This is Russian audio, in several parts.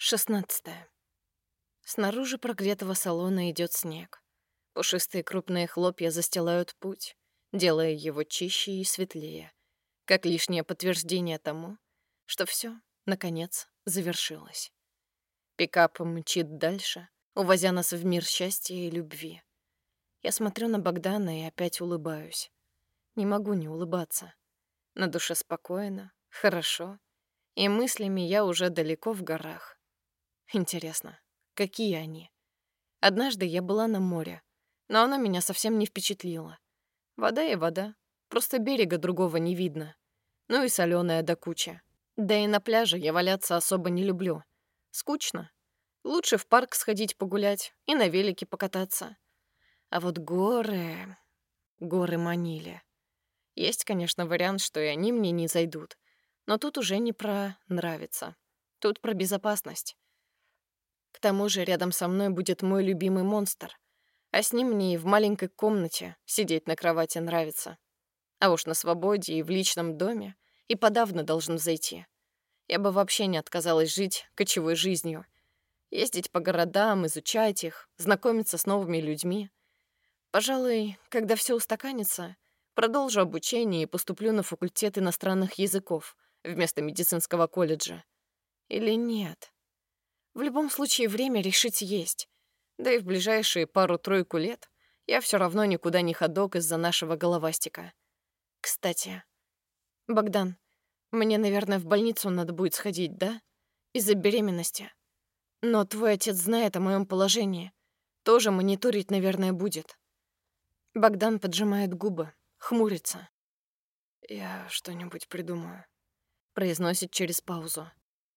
16. Снаружи прогретого салона идет снег. Пушистые крупные хлопья застилают путь, делая его чище и светлее, как лишнее подтверждение тому, что все, наконец, завершилось. Пикап мчит дальше, увозя нас в мир счастья и любви. Я смотрю на Богдана и опять улыбаюсь. Не могу не улыбаться. На душе спокойно, хорошо, и мыслями я уже далеко в горах. Интересно, какие они? Однажды я была на море, но оно меня совсем не впечатлило. Вода и вода, просто берега другого не видно. Ну и солёная до кучи. Да и на пляже я валяться особо не люблю. Скучно. Лучше в парк сходить погулять и на велике покататься. А вот горы... Горы манили. Есть, конечно, вариант, что и они мне не зайдут. Но тут уже не про нравится. Тут про безопасность. К тому же рядом со мной будет мой любимый монстр, а с ним мне и в маленькой комнате сидеть на кровати нравится. А уж на свободе и в личном доме и подавно должен зайти. Я бы вообще не отказалась жить кочевой жизнью. Ездить по городам, изучать их, знакомиться с новыми людьми. Пожалуй, когда все устаканится, продолжу обучение и поступлю на факультет иностранных языков вместо медицинского колледжа. Или нет? В любом случае время решить есть. Да и в ближайшие пару-тройку лет я все равно никуда не ходок из-за нашего головастика. Кстати, Богдан, мне, наверное, в больницу надо будет сходить, да? Из-за беременности. Но твой отец знает о моем положении. Тоже мониторить, наверное, будет. Богдан поджимает губы, хмурится. «Я что-нибудь придумаю», — произносит через паузу.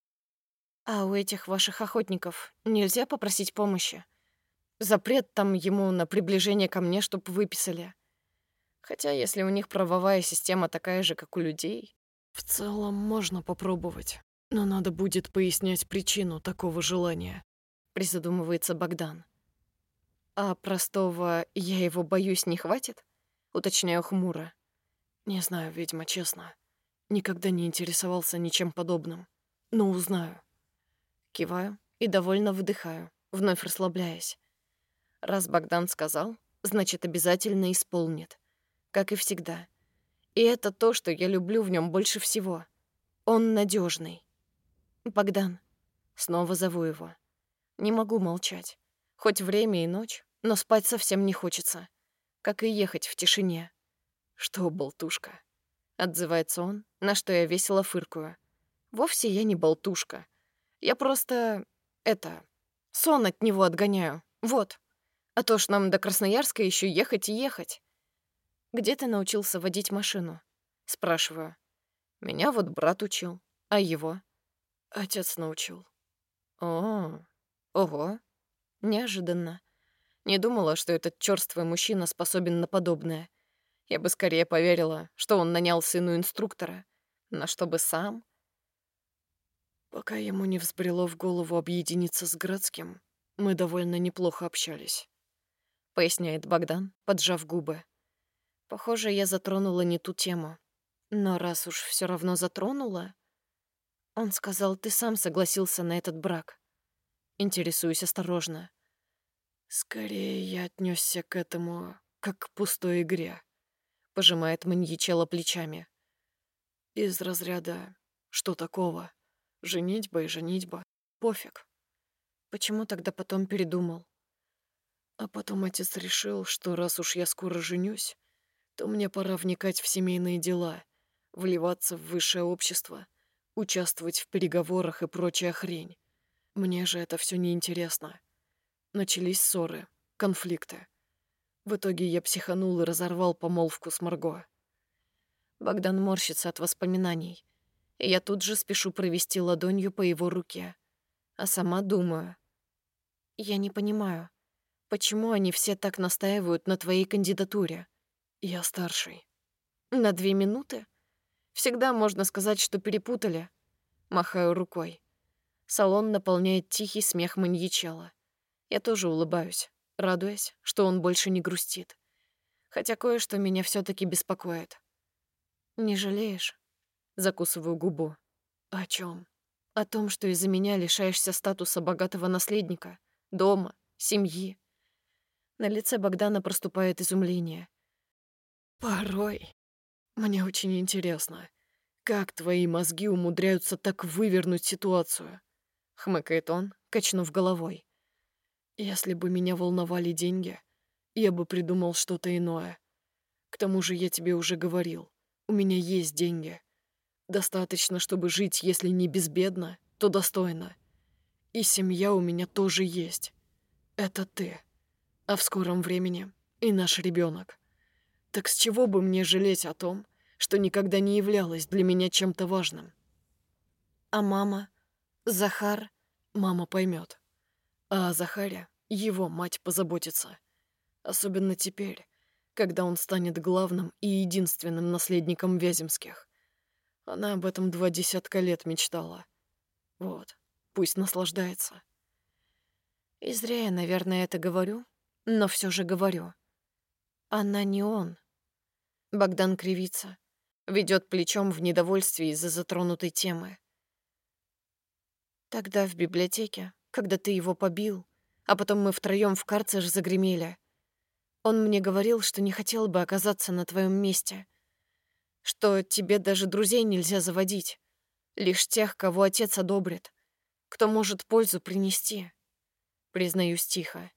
«А у этих ваших охотников нельзя попросить помощи? Запрет там ему на приближение ко мне, чтоб выписали. Хотя если у них правовая система такая же, как у людей...» В целом можно попробовать, но надо будет пояснять причину такого желания. Призадумывается Богдан. «А простого «я его боюсь» не хватит?» Уточняю хмуро. Не знаю, ведьма, честно. Никогда не интересовался ничем подобным. Но узнаю. Киваю и довольно выдыхаю, вновь расслабляясь. Раз Богдан сказал, значит, обязательно исполнит. Как и всегда. И это то, что я люблю в нем больше всего. Он надежный. Богдан. Снова зову его. Не могу молчать. Хоть время и ночь, но спать совсем не хочется. Как и ехать в тишине. Что, болтушка? Отзывается он, на что я весело фыркаю. Вовсе я не болтушка. Я просто... сон от него отгоняю. Вот. А то ж нам до Красноярска еще ехать и ехать. «Где ты научился водить машину?» Спрашиваю. Меня вот брат учил. А его? Отец научил. О, ого. Неожиданно. Не думала, что этот чёрствый мужчина способен на подобное. Я бы скорее поверила, что он нанял сыну инструктора. Но чтобы сам... Пока ему не взбрело в голову объединиться с Градским, мы довольно неплохо общались. Поясняет Богдан, поджав губы. Похоже, я затронула не ту тему. Но раз уж все равно затронула... Он сказал, ты сам согласился на этот брак. Интересуюсь осторожно. Скорее я отнесся к этому как к пустой игре. Пожимает маньячелло плечами. Из разряда «что такого? Женитьба и женитьба. Пофиг». Почему тогда потом передумал? А потом отец решил, что раз уж я скоро женюсь, то мне пора вникать в семейные дела, вливаться в высшее общество, участвовать в переговорах и прочая хрень. Мне же это все неинтересно. Начались ссоры, конфликты. В итоге я психанул и разорвал помолвку с Марго. Богдан морщится от воспоминаний. И я тут же спешу провести ладонью по его руке. А сама думаю. Я не понимаю, почему они все так настаивают на твоей кандидатуре? Я старший. На 2 минуты? Всегда можно сказать, что перепутали. Махаю рукой. Салон наполняет тихий смех маньячелло. Я тоже улыбаюсь, радуясь, что он больше не грустит. Хотя кое-что меня все таки беспокоит. «Не жалеешь?» Закусываю губу. О чем? О том, что из-за меня лишаешься статуса богатого наследника, дома, семьи. На лице Богдана проступает изумление. Порой мне очень интересно, как твои мозги умудряются так вывернуть ситуацию, Хмыкает он, качнув головой. Если бы меня волновали деньги, я бы придумал что-то иное. К тому же я тебе уже говорил, у меня есть деньги. Достаточно, чтобы жить, если не безбедно, то достойно. И семья у меня тоже есть. Это ты. А в скором времени и наш ребенок. Так с чего бы мне жалеть о том, что никогда не являлось для меня чем-то важным? А мама? Захар? Мама поймет. А о Захаре его мать позаботится. Особенно теперь, когда он станет главным и единственным наследником Вяземских. Она об этом 20 лет мечтала. Вот, пусть наслаждается. И зря я, наверное, это говорю, но все же говорю. Она не он. Богдан кривится, ведет плечом в недовольстве из-за затронутой темы. Тогда в библиотеке, когда ты его побил, а потом мы втроём в карцер загремели, он мне говорил, что не хотел бы оказаться на твоем месте, что тебе даже друзей нельзя заводить, лишь тех, кого отец одобрит, кто может пользу принести. Признаюсь тихо.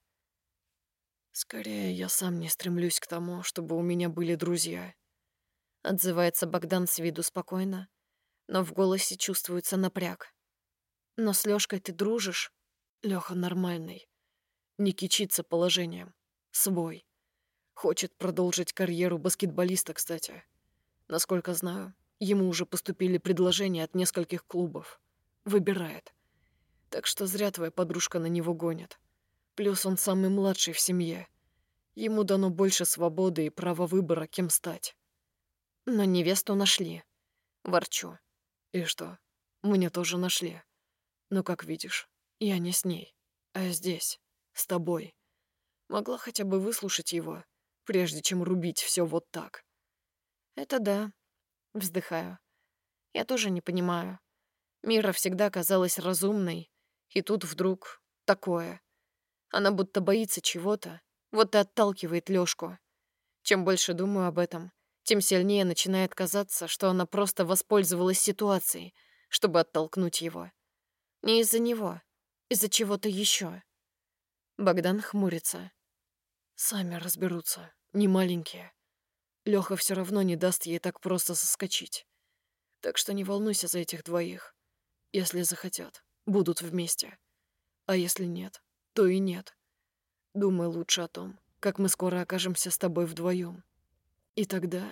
Скорее, я сам не стремлюсь к тому, чтобы у меня были друзья. Отзывается Богдан с виду спокойно, но в голосе чувствуется напряг. Но с Лёшкой ты дружишь? Лёха нормальный. Не кичится положением. Свой. Хочет продолжить карьеру баскетболиста, кстати. Насколько знаю, ему уже поступили предложения от нескольких клубов. Выбирает. Так что зря твоя подружка на него гонит. Плюс он самый младший в семье. Ему дано больше свободы и права выбора, кем стать. Но невесту нашли. Ворчу. И что? Мне тоже нашли. Но, как видишь, я не с ней, а здесь, с тобой. Могла хотя бы выслушать его, прежде чем рубить все вот так. Это да. Вздыхаю. Я тоже не понимаю. Мира всегда казалась разумной, и тут вдруг такое. Она будто боится чего-то, вот и отталкивает Лёшку. Чем больше думаю об этом, тем сильнее начинает казаться, что она просто воспользовалась ситуацией, чтобы оттолкнуть его. Не из-за него, из-за чего-то еще. Богдан хмурится. Сами разберутся, не маленькие. Лёха все равно не даст ей так просто соскочить. Так что не волнуйся за этих двоих. Если захотят, будут вместе. А если нет, то и нет. Думай лучше о том, как мы скоро окажемся с тобой вдвоем. И тогда...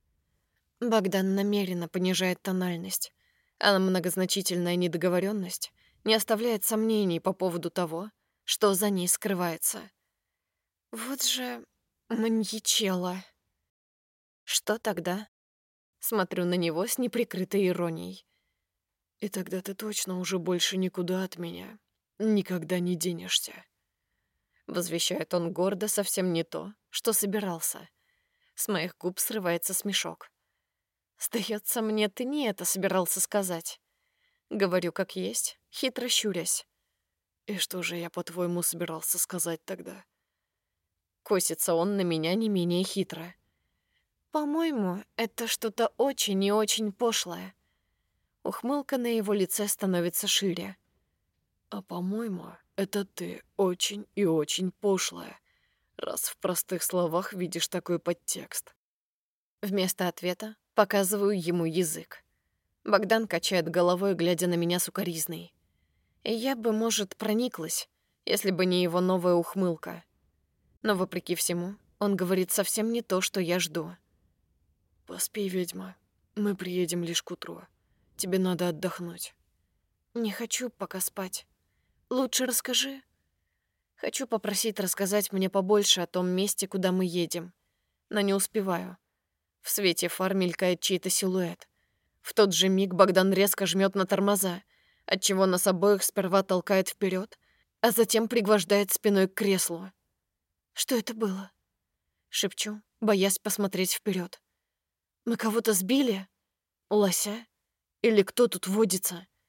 Богдан намеренно понижает тональность, а многозначительная недоговоренность не оставляет сомнений по поводу того, что за ней скрывается. Вот же маньячела. Что тогда? Смотрю на него с неприкрытой иронией. И тогда ты точно уже больше никуда от меня никогда не денешься. Возвещает он гордо совсем не то, что собирался. С моих губ срывается смешок. Сдается мне, ты не это собирался сказать. Говорю как есть, хитро щурясь. И что же я, по-твоему, собирался сказать тогда? Косится он на меня не менее хитро. По-моему, это что-то очень и очень пошлое. Ухмылка на его лице становится шире. А по-моему, это ты очень и очень пошлая, раз в простых словах видишь такой подтекст. Вместо ответа показываю ему язык. Богдан качает головой, глядя на меня сукоризной. И я бы, может, прониклась, если бы не его новая ухмылка. Но, вопреки всему, он говорит совсем не то, что я жду. «Поспи, ведьма. Мы приедем лишь к утру. Тебе надо отдохнуть». Не хочу пока спать. Лучше расскажи. Хочу попросить рассказать мне побольше о том месте, куда мы едем. Но не успеваю. В свете фар мелькает чей-то силуэт. В тот же миг Богдан резко жмет на тормоза, отчего нас обоих сперва толкает вперед, а затем пригвождает спиной к креслу. Что это было? Шепчу, боясь посмотреть вперед. Мы кого-то сбили? Лося? Или кто тут водится?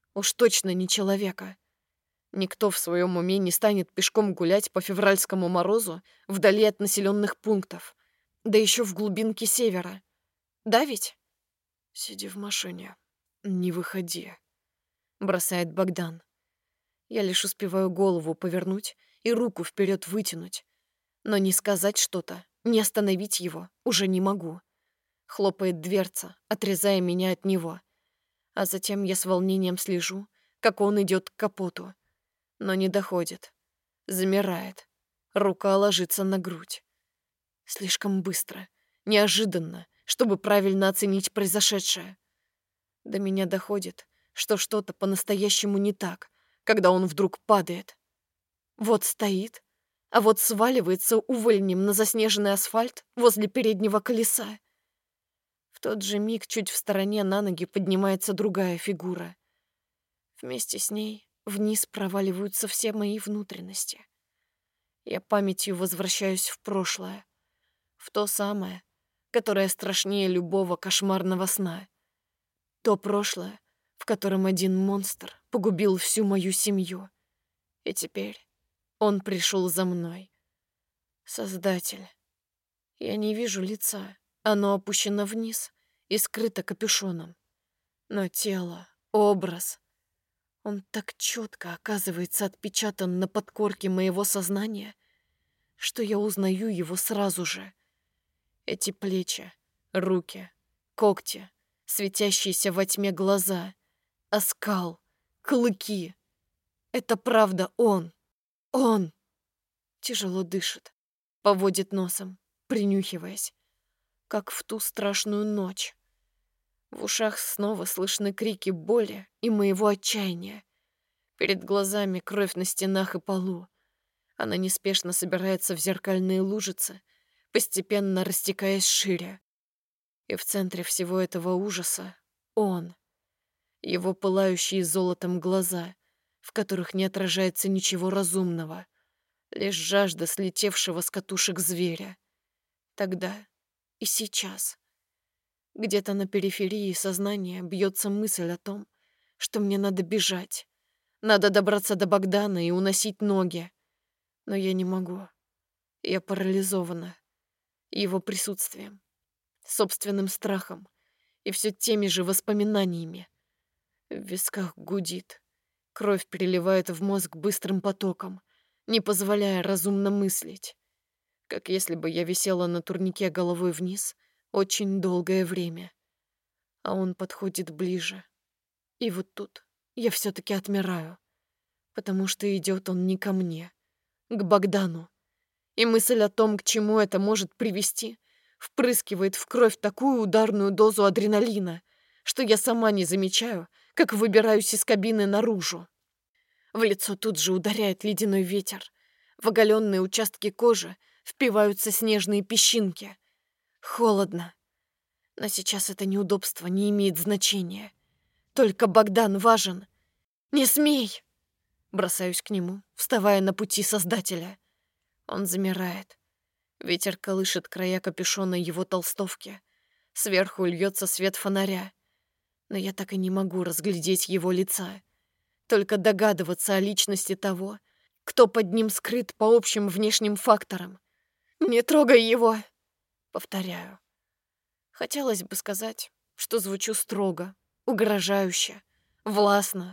Уж точно не человека. Никто в своем уме не станет пешком гулять по февральскому морозу вдали от населенных пунктов, да еще в глубинке севера. Да ведь? Сиди в машине, не выходи, бросает Богдан. Я лишь успеваю голову повернуть и руку вперед вытянуть, но не сказать что-то, не остановить его уже не могу. Хлопает дверца, отрезая меня от него. А затем я с волнением слежу, как он идет к капоту. Но не доходит. Замирает. Рука ложится на грудь. Слишком быстро, неожиданно, чтобы правильно оценить произошедшее. До меня доходит, что что-то по-настоящему не так, когда он вдруг падает. Вот стоит, а вот сваливается увольнем на заснеженный асфальт возле переднего колеса. В тот же миг чуть в стороне на ноги поднимается другая фигура. Вместе с ней вниз проваливаются все мои внутренности. Я памятью возвращаюсь в прошлое, в то самое, которое страшнее любого кошмарного сна. То прошлое, в котором один монстр погубил всю мою семью. И теперь он пришел за мной. Создатель. Я не вижу лица. Оно опущено вниз и скрыто капюшоном. Но тело, образ, он так четко оказывается отпечатан на подкорке моего сознания, что я узнаю его сразу же. Эти плечи, руки, когти, светящиеся во тьме глаза, оскал, клыки. Это правда он. Он. Тяжело дышит, поводит носом, принюхиваясь, как в ту страшную ночь. В ушах снова слышны крики боли и моего отчаяния. Перед глазами кровь на стенах и полу. Она неспешно собирается в зеркальные лужицы, постепенно растекаясь шире. И в центре всего этого ужаса он. Его пылающие золотом глаза, в которых не отражается ничего разумного, лишь жажда слетевшего с катушек зверя. Тогда и сейчас. Где-то на периферии сознания бьется мысль о том, что мне надо бежать. Надо добраться до Богдана и уносить ноги. Но я не могу. Я парализована его присутствием, собственным страхом и все теми же воспоминаниями. В висках гудит. Кровь переливает в мозг быстрым потоком, не позволяя разумно мыслить. Как если бы я висела на турнике головой вниз очень долгое время. А он подходит ближе. И вот тут я все-таки отмираю, потому что идет он не ко мне, к Богдану. И мысль о том, к чему это может привести, впрыскивает в кровь такую ударную дозу адреналина, что я сама не замечаю, как выбираюсь из кабины наружу. В лицо тут же ударяет ледяной ветер. В оголенные участки кожи впиваются снежные песчинки. Холодно. Но сейчас это неудобство не имеет значения. Только Богдан важен. «Не смей!» Бросаюсь к нему, вставая на пути Создателя. Он замирает. Ветер колышет края капюшона его толстовки. Сверху льется свет фонаря. Но я так и не могу разглядеть его лица. Только догадываться о личности того, кто под ним скрыт по общим внешним факторам. «Не трогай его!» Повторяю. Хотелось бы сказать, что звучу строго, угрожающе, властно.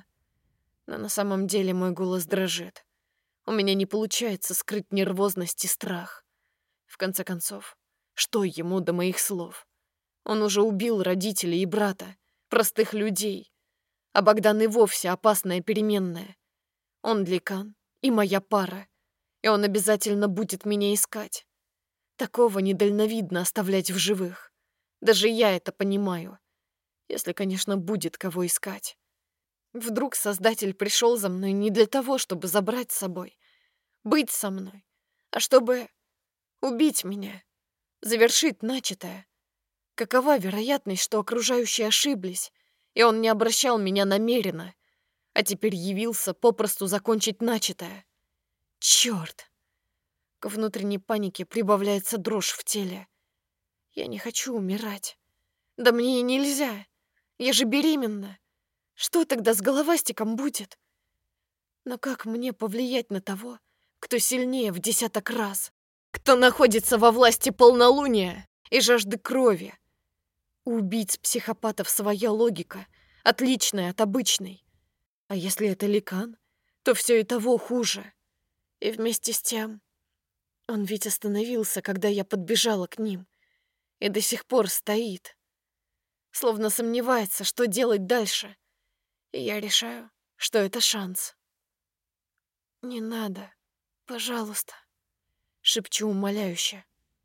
Но на самом деле мой голос дрожит. У меня не получается скрыть нервозность и страх. В конце концов, что ему до моих слов? Он уже убил родителей и брата, простых людей. А Богдан и вовсе опасная переменная. Он Ликан и моя пара, и он обязательно будет меня искать. Такого недальновидно оставлять в живых. Даже я это понимаю. Если, конечно, будет кого искать. Вдруг Создатель пришел за мной не для того, чтобы забрать с собой, быть со мной, а чтобы убить меня, завершить начатое. Какова вероятность, что окружающие ошиблись, и он не обращал меня намеренно, а теперь явился попросту закончить начатое? Чёрт! К внутренней панике прибавляется дрожь в теле. Я не хочу умирать. Да мне и нельзя. Я же беременна. Что тогда с головастиком будет? Но как мне повлиять на того, кто сильнее в 10 раз? Кто находится во власти полнолуния и жажды крови? У убийц-психопатов своя логика, отличная от обычной. А если это Ликан, то все и того хуже. И вместе с тем, он ведь остановился, когда я подбежала к ним, и до сих пор стоит, словно сомневается, что делать дальше. И я решаю, что это шанс. «Не надо, пожалуйста», — шепчу умоляюще.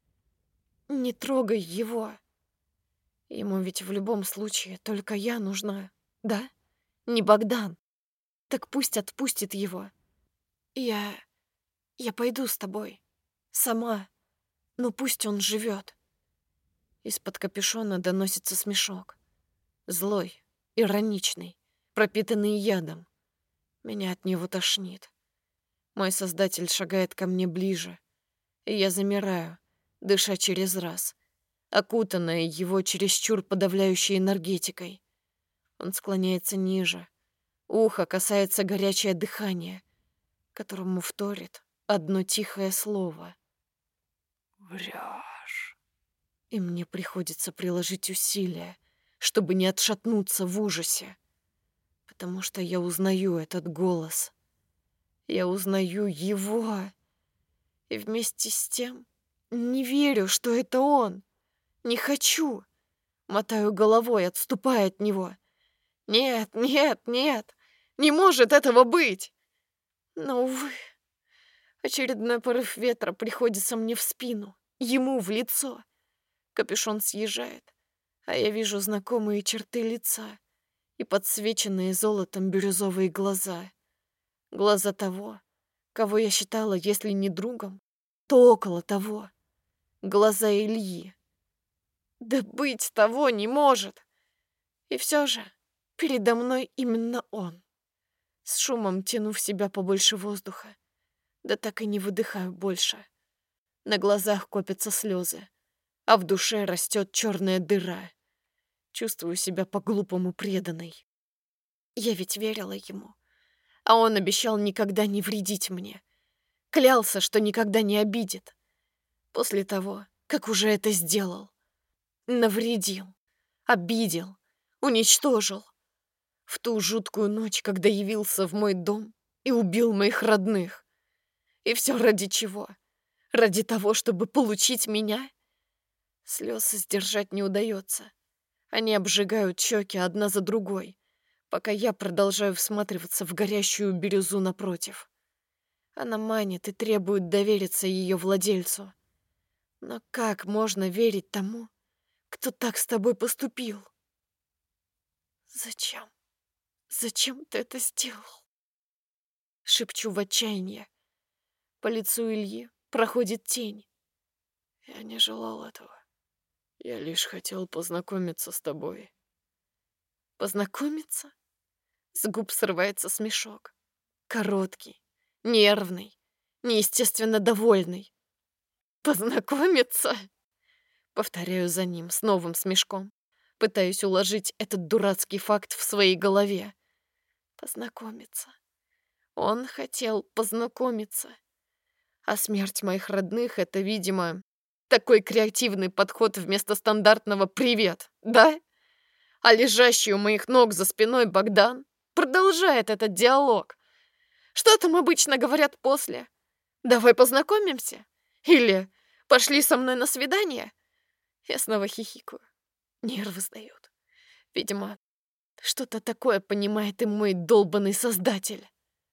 «Не трогай его. Ему ведь в любом случае только я нужна, да? Не Богдан. Так пусть отпустит его. Я... я пойду с тобой. Сама. Но пусть он живет». Из-под капюшона доносится смешок. Злой, ироничный, пропитанный ядом. Меня от него тошнит. Мой создатель шагает ко мне ближе, и я замираю, дыша через раз, окутанная его чересчур подавляющей энергетикой. Он склоняется ниже. Ухо касается горячее дыхание, которому вторит одно тихое слово. «Врёшь». И мне приходится приложить усилия, чтобы не отшатнуться в ужасе, потому что я узнаю этот голос. Я узнаю его. И вместе с тем не верю, что это он. Не хочу. Мотаю головой, отступая от него. Нет, нет, нет. Не может этого быть. Но, увы, очередной порыв ветра приходится мне в спину, ему в лицо. Капюшон съезжает, а я вижу знакомые черты лица и подсвеченные золотом бирюзовые глаза. Глаза того, кого я считала, если не другом, то около того. Глаза Ильи. Да быть того не может. И все же передо мной именно он. С шумом тяну в себя побольше воздуха, да так и не выдыхаю больше. На глазах копятся слезы, а в душе растет черная дыра. Чувствую себя по-глупому преданной. Я ведь верила ему, а он обещал никогда не вредить мне. Клялся, что никогда не обидит. После того, как уже это сделал. Навредил, обидел, уничтожил. В ту жуткую ночь, когда явился в мой дом и убил моих родных. И все ради чего? Ради того, чтобы получить меня? Слез сдержать не удается. Они обжигают щеки одна за другой, пока я продолжаю всматриваться в горящую бирюзу напротив. Она манит и требует довериться ее владельцу. Но как можно верить тому, кто так с тобой поступил? Зачем? Зачем ты это сделал? Шепчу в отчаянии. По лицу Ильи проходит тень. Я не желал этого. Я лишь хотел познакомиться с тобой. Познакомиться? С губ срывается смешок. Короткий, нервный, неестественно довольный. Познакомиться? Повторяю за ним с новым смешком. Пытаюсь уложить этот дурацкий факт в своей голове. Познакомиться. Он хотел познакомиться. А смерть моих родных — это, видимо, такой креативный подход вместо стандартного «привет», да? А лежащий у моих ног за спиной Богдан продолжает этот диалог. Что там обычно говорят после? «Давай познакомимся?» Или «Пошли со мной на свидание?» Я снова хихикаю. Нервы сдают. Видимо, что-то такое понимает и мой долбанный создатель.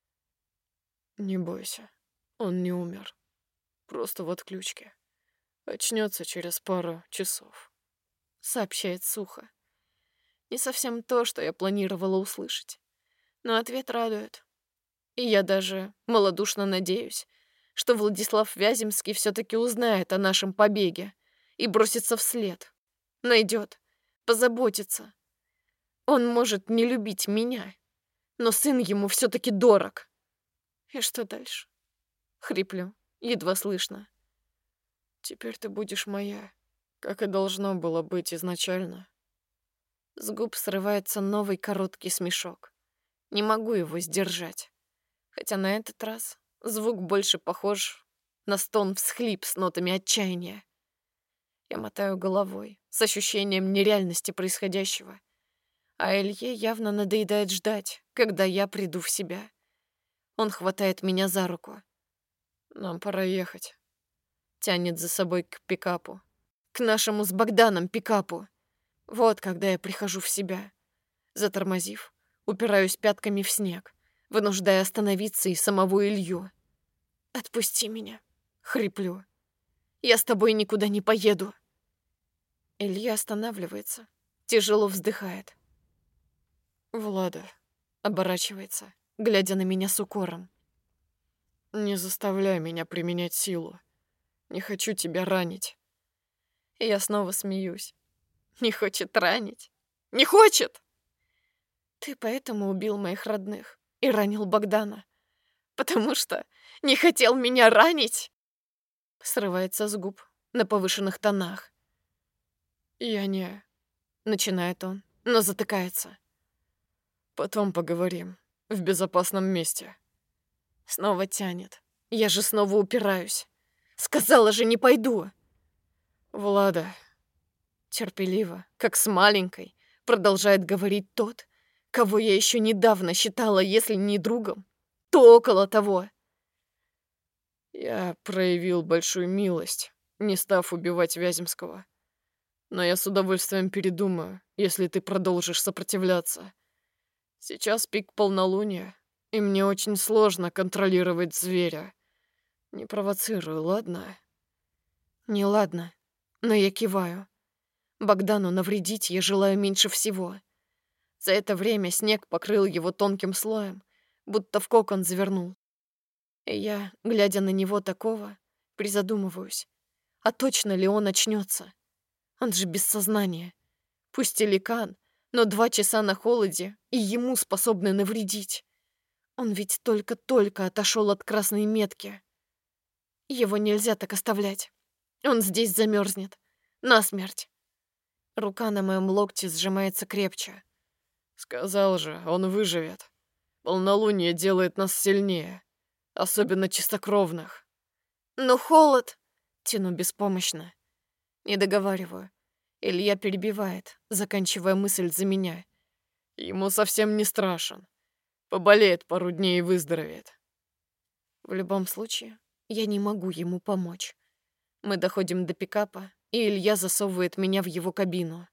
Не бойся, он не умер. Просто в отключке. Очнется через пару часов. Сообщает сухо. Не совсем то, что я планировала услышать. Но ответ радует. И я даже малодушно надеюсь, что Владислав Вяземский все-таки узнает о нашем побеге и бросится вслед. Найдет, позаботится. Он может не любить меня, но сын ему все-таки дорог. И что дальше? Хриплю, едва слышно. Теперь ты будешь моя, как и должно было быть изначально. С губ срывается новый короткий смешок. Не могу его сдержать. Хотя на этот раз звук больше похож на стон-всхлип с нотами отчаяния. Я мотаю головой с ощущением нереальности происходящего. А Илье явно надоедает ждать, когда я приду в себя. Он хватает меня за руку. Нам пора ехать. Тянет за собой к пикапу. К нашему с Богданом пикапу. Вот когда я прихожу в себя. Затормозив, упираюсь пятками в снег, вынуждая остановиться и самого Илью. «Отпусти меня», — хриплю. «Я с тобой никуда не поеду». Илья останавливается, тяжело вздыхает. Влада, Оборачивается, глядя на меня с укором. не заставляй меня применять силу. Не хочу тебя ранить. И я снова смеюсь. Не хочет ранить. Не хочет! Ты поэтому убил моих родных и ранил Богдана. Потому что не хотел меня ранить? Срывается с губ на повышенных тонах. Я не... Начинает он, но затыкается. Потом поговорим. В безопасном месте. Снова тянет. Я же снова упираюсь. Сказала же, не пойду. Влада. Терпеливо, как с маленькой, продолжает говорить тот, кого я еще недавно считала, если не другом, то около того. Я проявил большую милость, не став убивать Вяземского. Но я с удовольствием передумаю, если ты продолжишь сопротивляться. Сейчас пик полнолуния, и мне очень сложно контролировать зверя. Не провоцируй, ладно? Не ладно, но я киваю. Богдану навредить я желаю меньше всего. За это время снег покрыл его тонким слоем, будто в кокон завернул. И я, глядя на него такого, призадумываюсь, а точно ли он очнется? Он же без сознания. Пусть и ликан, но 2 часа на холоде, и ему способны навредить. Он ведь только-только отошел от красной метки. Его нельзя так оставлять. Он здесь замерзнет. Насмерть. Рука на моем локте сжимается крепче. Сказал же, он выживет. Полнолуние делает нас сильнее, особенно чистокровных. Но холод... Тяну беспомощно. Не договариваю. Илья перебивает, заканчивая мысль за меня. Ему совсем не страшен. Поболеет пару дней и выздоровеет. В любом случае, я не могу ему помочь. Мы доходим до пикапа, и Илья засовывает меня в его кабину.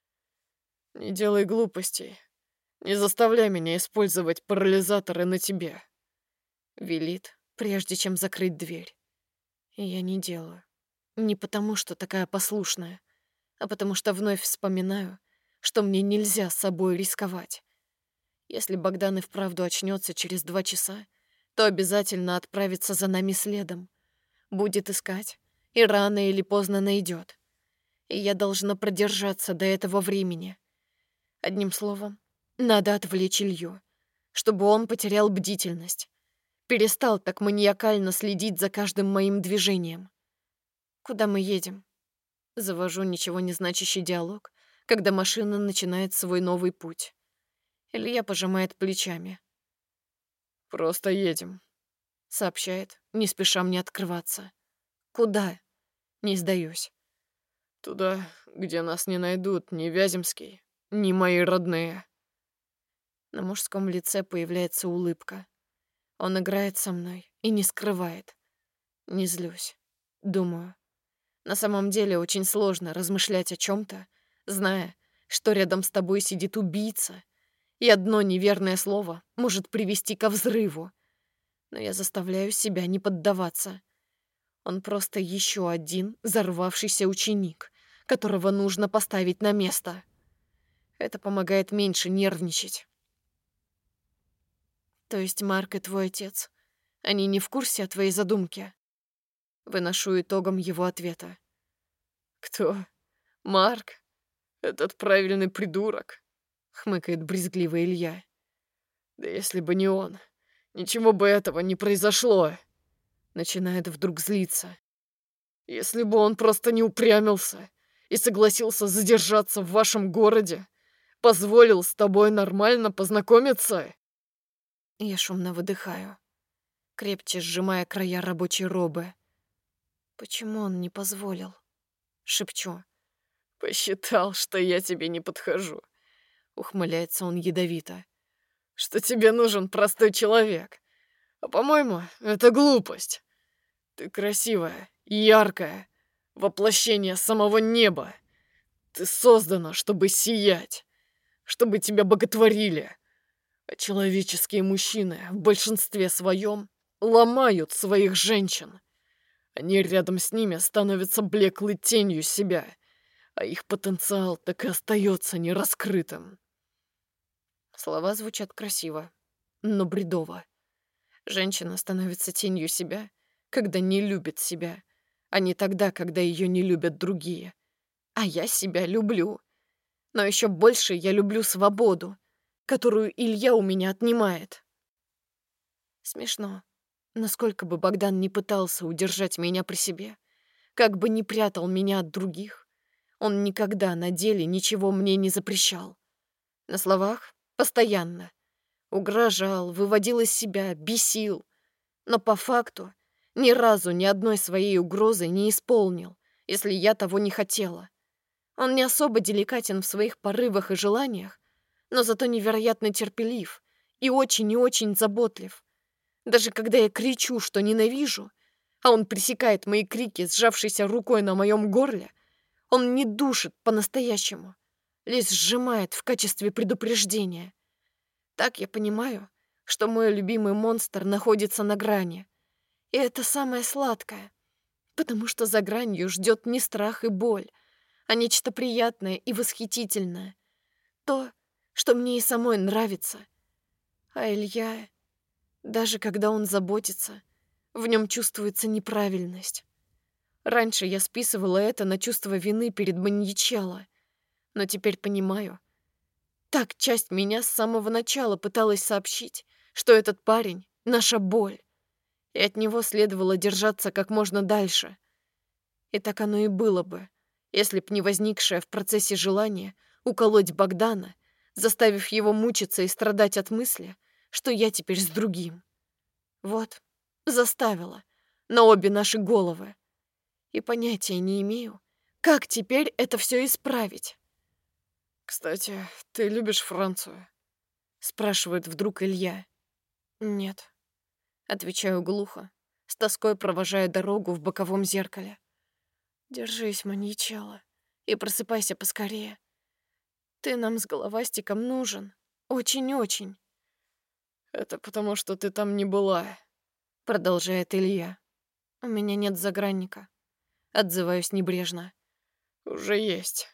Не делай глупостей. Не заставляй меня использовать парализаторы на тебе. Велит, прежде чем закрыть дверь. И я не делаю. Не потому, что такая послушная, а потому что вновь вспоминаю, что мне нельзя с собой рисковать. Если Богдан и вправду очнется через 2 часа, то обязательно отправится за нами следом. Будет искать и рано или поздно найдет. И я должна продержаться до этого времени. Одним словом, надо отвлечь Илью, чтобы он потерял бдительность, перестал так маниакально следить за каждым моим движением. Куда мы едем? Завожу ничего не значащий диалог, когда машина начинает свой новый путь. Илья пожимает плечами. Просто едем, Сообщает, не спеша мне открываться. Куда? Не сдаюсь. туда, где нас не найдут ни Вяземский, ни мои родные. На мужском лице появляется улыбка. Он играет со мной и не скрывает. Не злюсь. Думаю. На самом деле очень сложно размышлять о чем-то, зная, что рядом с тобой сидит убийца, и одно неверное слово может привести ко взрыву. Но я заставляю себя не поддаваться. Он просто еще один взорвавшийся ученик, которого нужно поставить на место. Это помогает меньше нервничать. То есть Марк и твой отец, они не в курсе о твоей задумке? Выношу итогом его ответа. Кто? Марк? Этот правильный придурок? Хмыкает брезгливо Илья. Да если бы не он, ничего бы этого не произошло. Начинает вдруг злиться. Если бы он просто не упрямился и согласился задержаться в вашем городе, позволил с тобой нормально познакомиться?» Я шумно выдыхаю, крепче сжимая края рабочей робы. «Почему он не позволил?» — шепчу. «Посчитал, что я тебе не подхожу», — ухмыляется он ядовито. «что тебе нужен простой человек. А по-моему, это глупость. Ты красивая, яркая, воплощение самого неба. Ты создана, чтобы сиять, чтобы тебя боготворили. А человеческие мужчины в большинстве своем ломают своих женщин. Они рядом с ними становятся блеклой тенью себя, а их потенциал так и остается нераскрытым». Слова звучат красиво, но бредово. Женщина становится тенью себя, когда не любит себя, а не тогда, когда ее не любят другие. А я себя люблю. Но еще больше я люблю свободу, которую Илья у меня отнимает. Смешно. Насколько бы Богдан не пытался удержать меня при себе, как бы не прятал меня от других, он никогда на деле ничего мне не запрещал. На словах — постоянно. Угрожал, выводил из себя, бесил. Но по факту ни разу ни одной своей угрозы не исполнил, если я того не хотела. Он не особо деликатен в своих порывах и желаниях, но зато невероятно терпелив и очень заботлив. Даже когда я кричу, что ненавижу, а он пресекает мои крики, сжавшейся рукой на моем горле, он не душит по-настоящему, лишь сжимает в качестве предупреждения. Так я понимаю, что мой любимый монстр находится на грани. И это самое сладкое, потому что за гранью ждет не страх и боль, а нечто приятное и восхитительное. То, что мне и самой нравится. А Илья, даже когда он заботится, в нем чувствуется неправильность. Раньше я списывала это на чувство вины перед маньячелло, но теперь понимаю. Так часть меня с самого начала пыталась сообщить, что этот парень — наша боль, и от него следовало держаться как можно дальше. И так оно и было бы, если б не возникшее в процессе желание уколоть Богдана, заставив его мучиться и страдать от мысли, что я теперь с другим. Вот, заставила, на обе наши головы. И понятия не имею, как теперь это все исправить. «Кстати, ты любишь Францию?» — спрашивает вдруг Илья. «Нет», — отвечаю глухо, с тоской провожая дорогу в боковом зеркале. «Держись, маньячелло, и просыпайся поскорее. Ты нам с головастиком нужен. Очень-очень», — «Это потому, что ты там не была», — продолжает Илья. «У меня нет загранника». Отзываюсь небрежно. «Уже есть».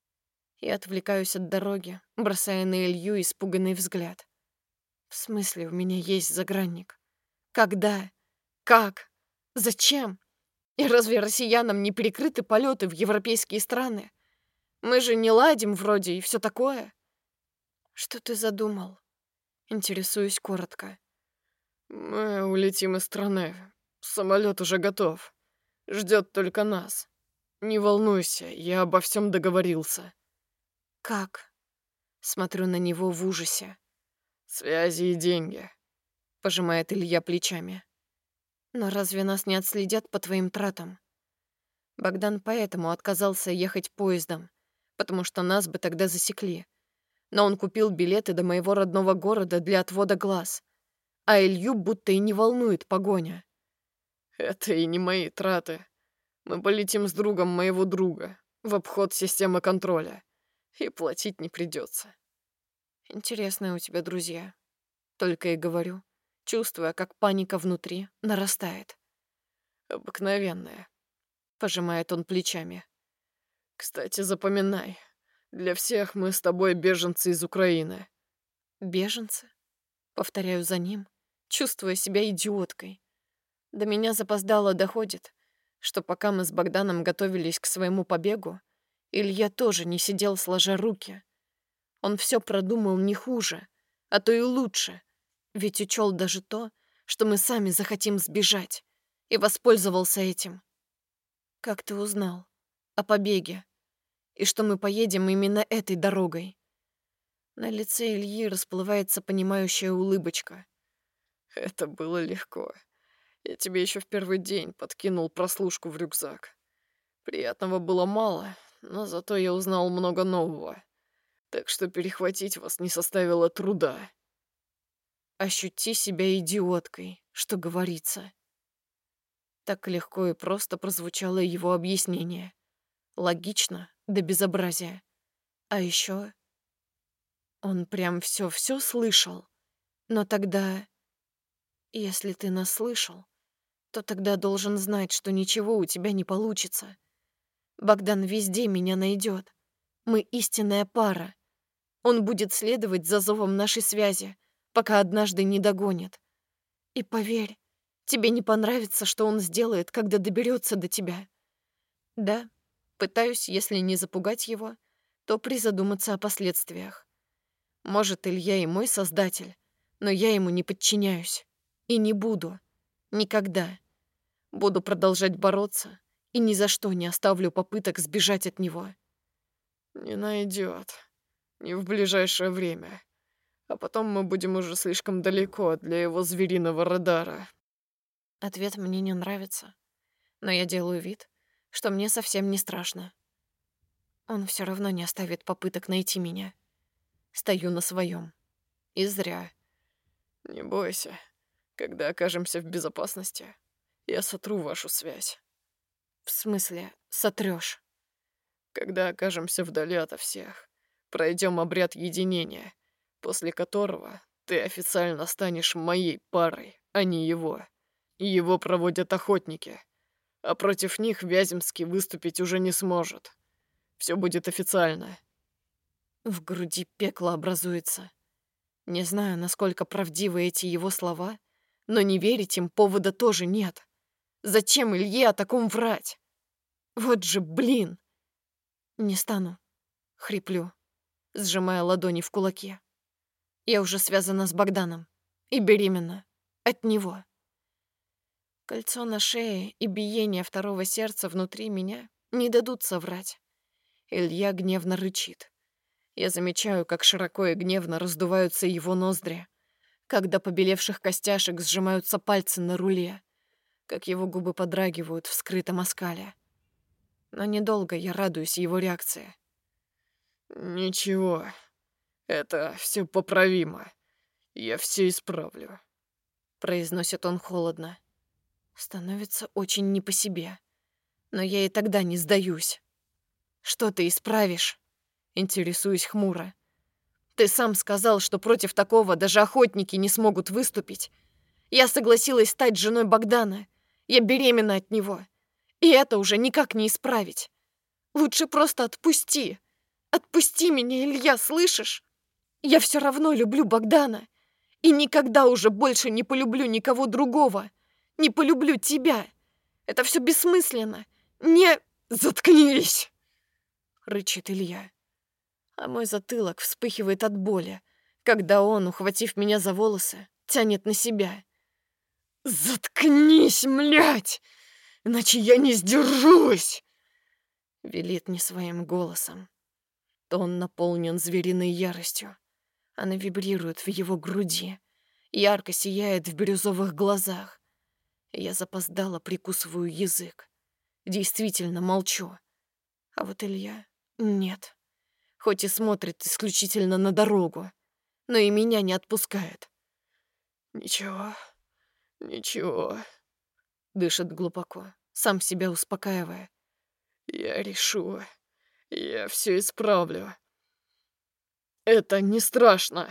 И отвлекаюсь от дороги, бросая на Илью испуганный взгляд. В смысле, у меня есть загранник? Когда? Как? Зачем? И разве россиянам не перекрыты полеты в европейские страны? Мы же не ладим вроде и все такое. Что ты задумал? Интересуюсь коротко. «Мы улетим из страны. Самолет уже готов. Ждет только нас. Не волнуйся, я обо всем договорился». Как? Смотрю на него в ужасе. «Связи и деньги», — пожимает Илья плечами. «Но разве нас не отследят по твоим тратам?» Богдан поэтому отказался ехать поездом, потому что нас бы тогда засекли. Но он купил билеты до моего родного города для отвода глаз. А Илью будто и не волнует погоня. «Это и не мои траты. Мы полетим с другом моего друга в обход системы контроля. И платить не придется». Интересные у тебя друзья. Только и говорю, чувствуя, как паника внутри нарастает. «Обыкновенная», — пожимает он плечами. «Кстати, запоминай, для всех мы с тобой беженцы из Украины». «Беженцы?» — повторяю за ним, чувствуя себя идиоткой. До меня запоздало доходит, что пока мы с Богданом готовились к своему побегу, Илья тоже не сидел сложа руки. Он все продумал не хуже, а то и лучше, ведь учел даже то, что мы сами захотим сбежать, и воспользовался этим. «Как ты узнал о побеге? И что мы поедем именно этой дорогой?» На лице Ильи расплывается понимающая улыбочка. Это было легко. Я тебе еще в первый день подкинул прослушку в рюкзак. Приятного было мало, но зато я узнал много нового. Так что перехватить вас не составило труда. Ощути себя идиоткой, что говорится. Так легко и просто прозвучало его объяснение. Логично до безобразия. А еще он прям все слышал. Но тогда, если ты нас слышал, то тогда должен знать, что ничего у тебя не получится. Богдан везде меня найдет. Мы истинная пара. Он будет следовать за зовом нашей связи, пока однажды не догонит. И поверь, тебе не понравится, что он сделает, когда доберется до тебя. Да, пытаюсь, если не запугать его, то призадуматься о последствиях. Может, Илья и мой создатель, но я ему не подчиняюсь. И не буду. Никогда. Буду продолжать бороться и ни за что не оставлю попыток сбежать от него. Не найдет. Не в ближайшее время. А потом мы будем уже слишком далеко для его звериного радара. Ответ мне не нравится, но я делаю вид, что мне совсем не страшно. Он все равно не оставит попыток найти меня. Стою на своем. И зря. Не бойся. Когда окажемся в безопасности, я сотру вашу связь. В смысле, сотрёшь? Когда окажемся вдали ото всех, пройдем обряд единения, после которого ты официально станешь моей парой, а не его. Его проводят охотники, а против них Вяземский выступить уже не сможет. Все будет официально. В груди пекло образуется. Не знаю, насколько правдивы эти его слова, но не верить им повода тоже нет. Зачем Илье о таком врать? Вот же, блин! Не стану. Хриплю, сжимая ладони в кулаке. Я уже связана с Богданом. И беременна. От него. Кольцо на шее и биение второго сердца внутри меня не дадут соврать. Илья гневно рычит. Я замечаю, как широко и гневно раздуваются его ноздри, как до побелевших костяшек сжимаются пальцы на руле, как его губы подрагивают в скрытом оскале. Но недолго я радуюсь его реакции. Ничего, это все поправимо. Я все исправлю. Произносит он холодно. Становится очень не по себе. Но я и тогда не сдаюсь. Что ты исправишь? Интересуюсь хмуро. Ты сам сказал, что против такого даже охотники не смогут выступить. Я согласилась стать женой Богдана. Я беременна от него. И это уже никак не исправить. Лучше просто отпусти. Отпусти меня, Илья, слышишь? Я все равно люблю Богдана. И никогда уже больше не полюблю никого другого. Не полюблю тебя. Это все бессмысленно. Не... Заткнись! Рычит Илья. А мой затылок вспыхивает от боли, когда он, ухватив меня за волосы, тянет на себя. Заткнись, млядь! Иначе я не сдержусь! Велит не своим голосом. Тон наполнен звериной яростью. Она вибрирует в его груди, ярко сияет в бирюзовых глазах. Я запоздало прикусываю язык. Действительно молчу. А вот Илья нет. Хоть и смотрит исключительно на дорогу, но и меня не отпускает. Ничего, ничего. Дышит глубоко, сам себя успокаивая. Я решу. Я все исправлю. Это не страшно.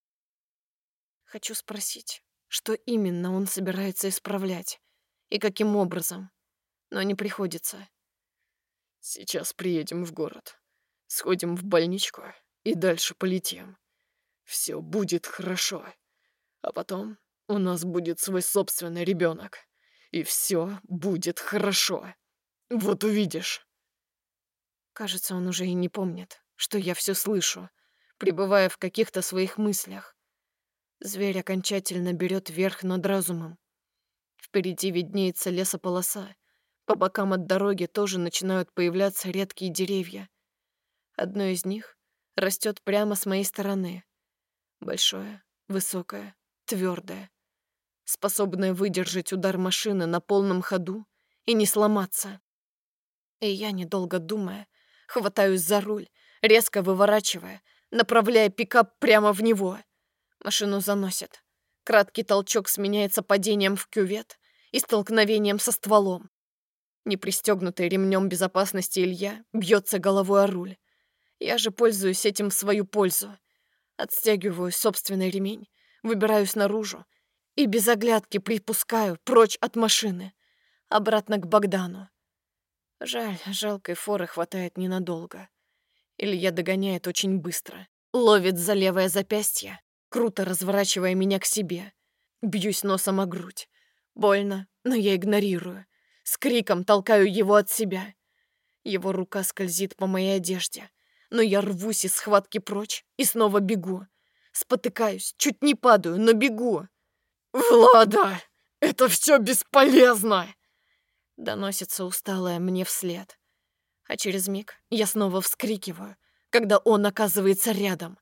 Хочу спросить, что именно он собирается исправлять и каким образом, но не приходится. Сейчас приедем в город. Сходим в больничку и дальше полетим. Все будет хорошо. А потом у нас будет свой собственный ребенок. И все будет хорошо. Вот увидишь. Кажется, он уже и не помнит, что я все слышу, пребывая в каких-то своих мыслях. Зверь окончательно берет верх над разумом. Впереди виднеется лесополоса. По бокам от дороги тоже начинают появляться редкие деревья. Одно из них растет прямо с моей стороны. Большое, высокое, твердое, способное выдержать удар машины на полном ходу и не сломаться. И я, недолго думая, хватаюсь за руль, резко выворачивая, направляя пикап прямо в него. Машину заносит. Краткий толчок сменяется падением в кювет и столкновением со стволом. Непристегнутый ремнем безопасности Илья бьется головой о руль. Я же пользуюсь этим в свою пользу. Отстегиваю собственный ремень, выбираюсь наружу и без оглядки припускаю прочь от машины, обратно к Богдану. Жаль, жалкой форы хватает ненадолго. Илья догоняет очень быстро, ловит за левое запястье, круто разворачивая меня к себе. Бьюсь носом о грудь. Больно, но я игнорирую. С криком толкаю его от себя. Его рука скользит по моей одежде, но я рвусь из схватки прочь и снова бегу. Спотыкаюсь, чуть не падаю, но бегу. «Влада, это все бесполезно!» Доносится усталая мне вслед. А через миг я снова вскрикиваю, когда он оказывается рядом.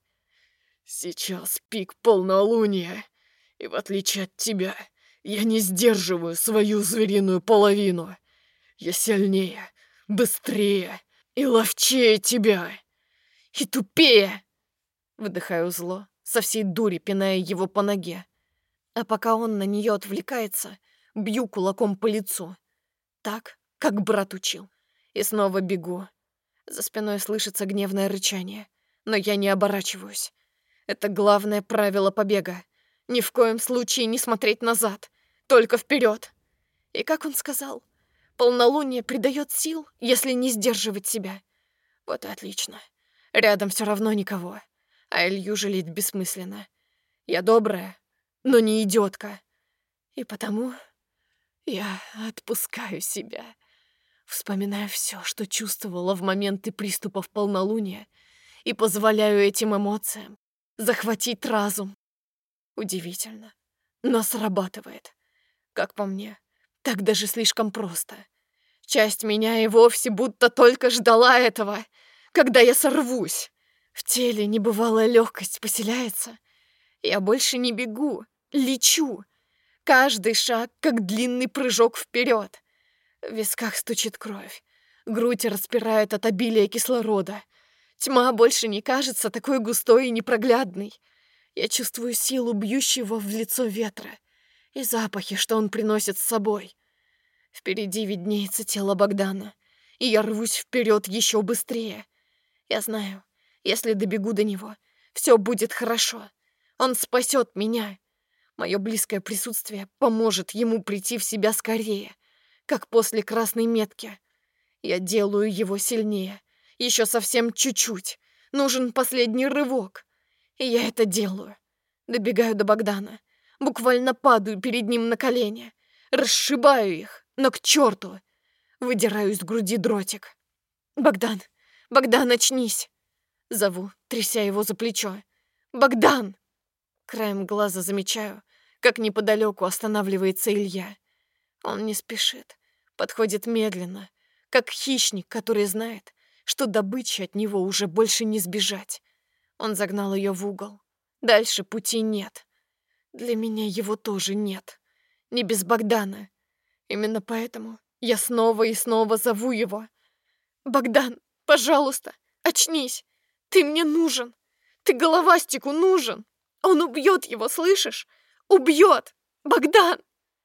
«Сейчас пик полнолуния, и в отличие от тебя, я не сдерживаю свою звериную половину. Я сильнее, быстрее и ловчее тебя. И тупее!» Выдыхаю зло, со всей дури пиная его по ноге. А пока он на нее отвлекается, бью кулаком по лицу. Так, как брат учил. И снова бегу. За спиной слышится гневное рычание, но я не оборачиваюсь. Это главное правило побега. Ни в коем случае не смотреть назад, только вперед. И как он сказал, полнолуние придает сил, если не сдерживать себя. Вот и отлично. Рядом все равно никого, а Илью жалеть бессмысленно. Я добрая, но не идиотка. И потому я отпускаю себя, вспоминая все, что чувствовала в моменты приступов полнолуния, и позволяю этим эмоциям захватить разум. Удивительно, но срабатывает. Как по мне, так даже слишком просто. Часть меня и вовсе будто только ждала этого, когда я сорвусь. В теле небывалая легкость поселяется. Я больше не бегу, лечу. Каждый шаг, как длинный прыжок вперед. В висках стучит кровь. Грудь распирает от обилия кислорода. Тьма больше не кажется такой густой и непроглядной. Я чувствую силу бьющего в лицо ветра и запахи, что он приносит с собой. Впереди виднеется тело Богдана, и я рвусь вперед еще быстрее. Я знаю, если добегу до него, все будет хорошо. Он спасет меня. Мое близкое присутствие поможет ему прийти в себя скорее, как после красной метки. Я делаю его сильнее. Еще совсем чуть-чуть. Нужен последний рывок. И я это делаю. Добегаю до Богдана. Буквально падаю перед ним на колени. Расшибаю их, но к черту. Выдираю из груди дротик. «Богдан! Богдан, очнись!» Зову, тряся его за плечо. «Богдан!» Краем глаза замечаю, как неподалеку останавливается Илья. Он не спешит, подходит медленно, как хищник, который знает, что добычи от него уже больше не сбежать. Он загнал ее в угол. Дальше пути нет. Для меня его тоже нет. Не без Богдана. Именно поэтому я снова и снова зову его. «Богдан, пожалуйста, очнись! Ты мне нужен! Ты головастику нужен! Он убьет его, слышишь? Убьет! Богдан!»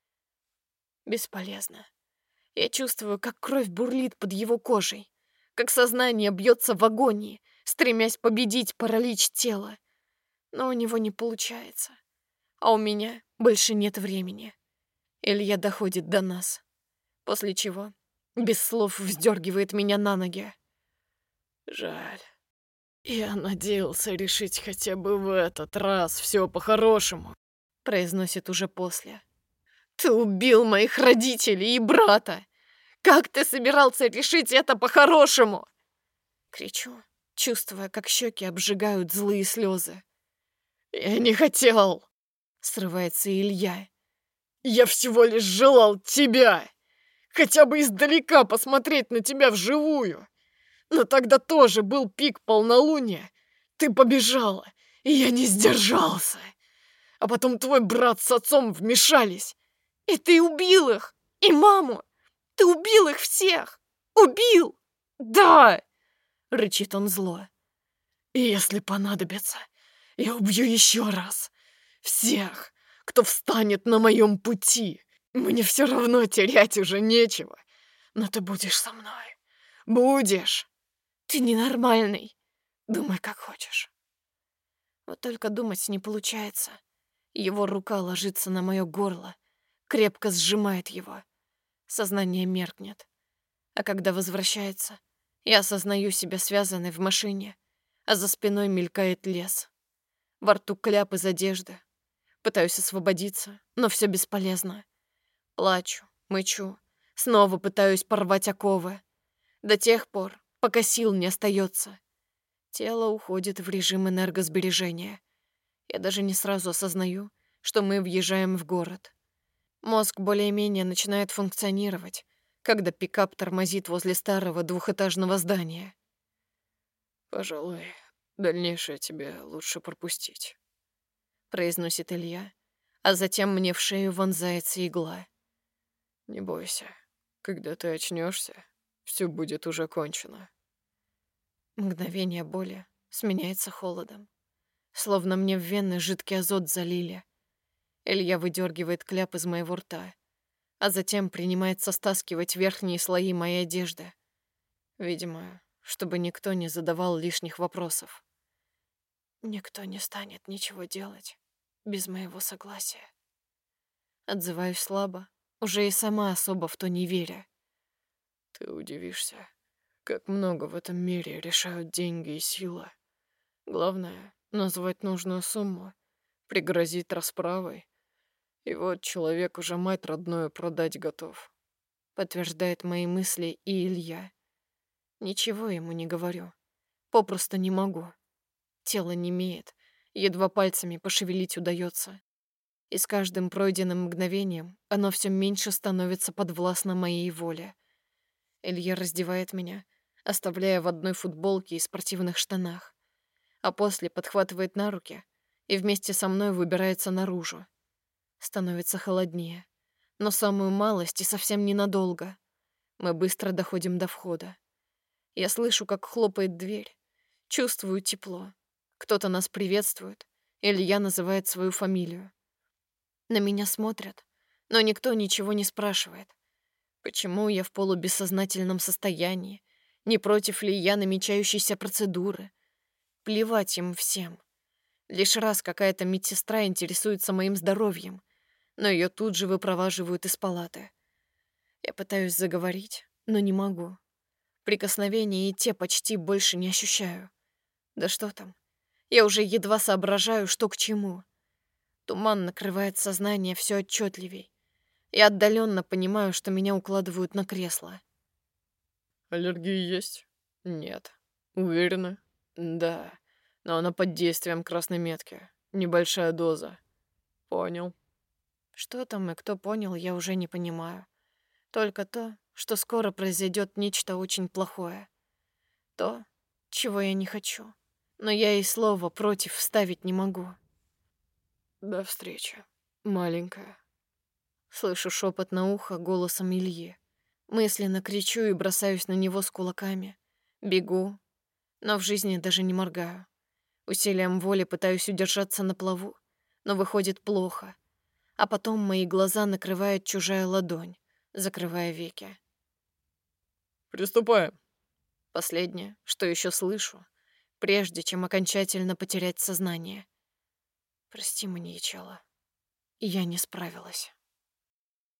Бесполезно. Я чувствую, как кровь бурлит под его кожей, как сознание бьется в агонии, стремясь победить паралич тела. Но у него не получается. А у меня больше нет времени. Илья доходит до нас, после чего без слов вздергивает меня на ноги. «Жаль. Я надеялся решить хотя бы в этот раз все по-хорошему», произносит уже после. «Ты убил моих родителей и брата! Как ты собирался решить это по-хорошему?» Кричу, чувствуя, как щеки обжигают злые слезы. «Я не хотел!» — срывается Илья. «Я всего лишь желал тебя! Хотя бы издалека посмотреть на тебя вживую! Но тогда тоже был пик полнолуния, Ты побежала, и я не сдержался. А потом твой брат с отцом вмешались. И ты убил их! И маму! Ты убил их всех! Убил! Да!» — рычит он зло. И если понадобится, я убью еще раз. Всех, кто встанет на моем пути. Мне все равно терять уже нечего. Но ты будешь со мной. Будешь. «Ты ненормальный!» Думай, как хочешь. Вот только думать не получается. Его рука ложится на мое горло, крепко сжимает его. Сознание меркнет. А когда возвращается, я осознаю себя связанной в машине, а за спиной мелькает лес. Во рту кляп из одежды. Пытаюсь освободиться, но все бесполезно. Плачу, мычу, снова пытаюсь порвать оковы. До тех пор, пока сил не остается. Тело уходит в режим энергосбережения. Я даже не сразу осознаю, что мы въезжаем в город. Мозг более-менее начинает функционировать, когда пикап тормозит возле старого двухэтажного здания. «Пожалуй, дальнейшее тебе лучше пропустить», — произносит Илья, а затем мне в шею вонзается игла. «Не бойся, когда ты очнешься, все будет уже кончено». Мгновение боли сменяется холодом. Словно мне в вены жидкий азот залили. Илья выдергивает кляп из моего рта, а затем принимается стаскивать верхние слои моей одежды. Видимо, чтобы никто не задавал лишних вопросов. Никто не станет ничего делать без моего согласия. Отзываюсь слабо, уже и сама особо в то не веря. «Ты удивишься, как много в этом мире решают деньги и сила. Главное — назвать нужную сумму, пригрозить расправой. И вот человек уже мать родную продать готов», — подтверждает мои мысли и Илья. Ничего ему не говорю. Попросту не могу. Тело немеет, едва пальцами пошевелить удается. И с каждым пройденным мгновением оно все меньше становится подвластно моей воле. Илья раздевает меня, оставляя в одной футболке и спортивных штанах, а после подхватывает на руки и вместе со мной выбирается наружу. Становится холоднее, но самую малость и совсем ненадолго. Мы быстро доходим до входа. Я слышу, как хлопает дверь, чувствую тепло. Кто-то нас приветствует, Илья называет свою фамилию. На меня смотрят, но никто ничего не спрашивает. Почему я в полубессознательном состоянии? Не против ли я намечающейся процедуры? Плевать им всем. Лишь раз какая-то медсестра интересуется моим здоровьем, но ее тут же выпроваживают из палаты. Я пытаюсь заговорить, но не могу. Прикосновения и те почти больше не ощущаю. Да что там? Я уже едва соображаю, что к чему. Туман накрывает сознание все отчетливей. Я отдаленно понимаю, что меня укладывают на кресло. «Аллергия есть?» «Нет». «Уверена?» «Да, но она под действием красной метки. Небольшая доза». «Понял». Что там и кто понял, я уже не понимаю. Только то, что скоро произойдет нечто очень плохое. То, чего я не хочу. Но я и слова против вставить не могу. «До встречи, маленькая». Слышу шепот на ухо голосом Ильи. Мысленно кричу и бросаюсь на него с кулаками. Бегу, но в жизни даже не моргаю. Усилием воли пытаюсь удержаться на плаву, но выходит плохо. А потом мои глаза накрывает чужая ладонь, закрывая веки. «Приступаем». Последнее, что еще слышу, прежде чем окончательно потерять сознание. Прости, маньячела, я не справилась.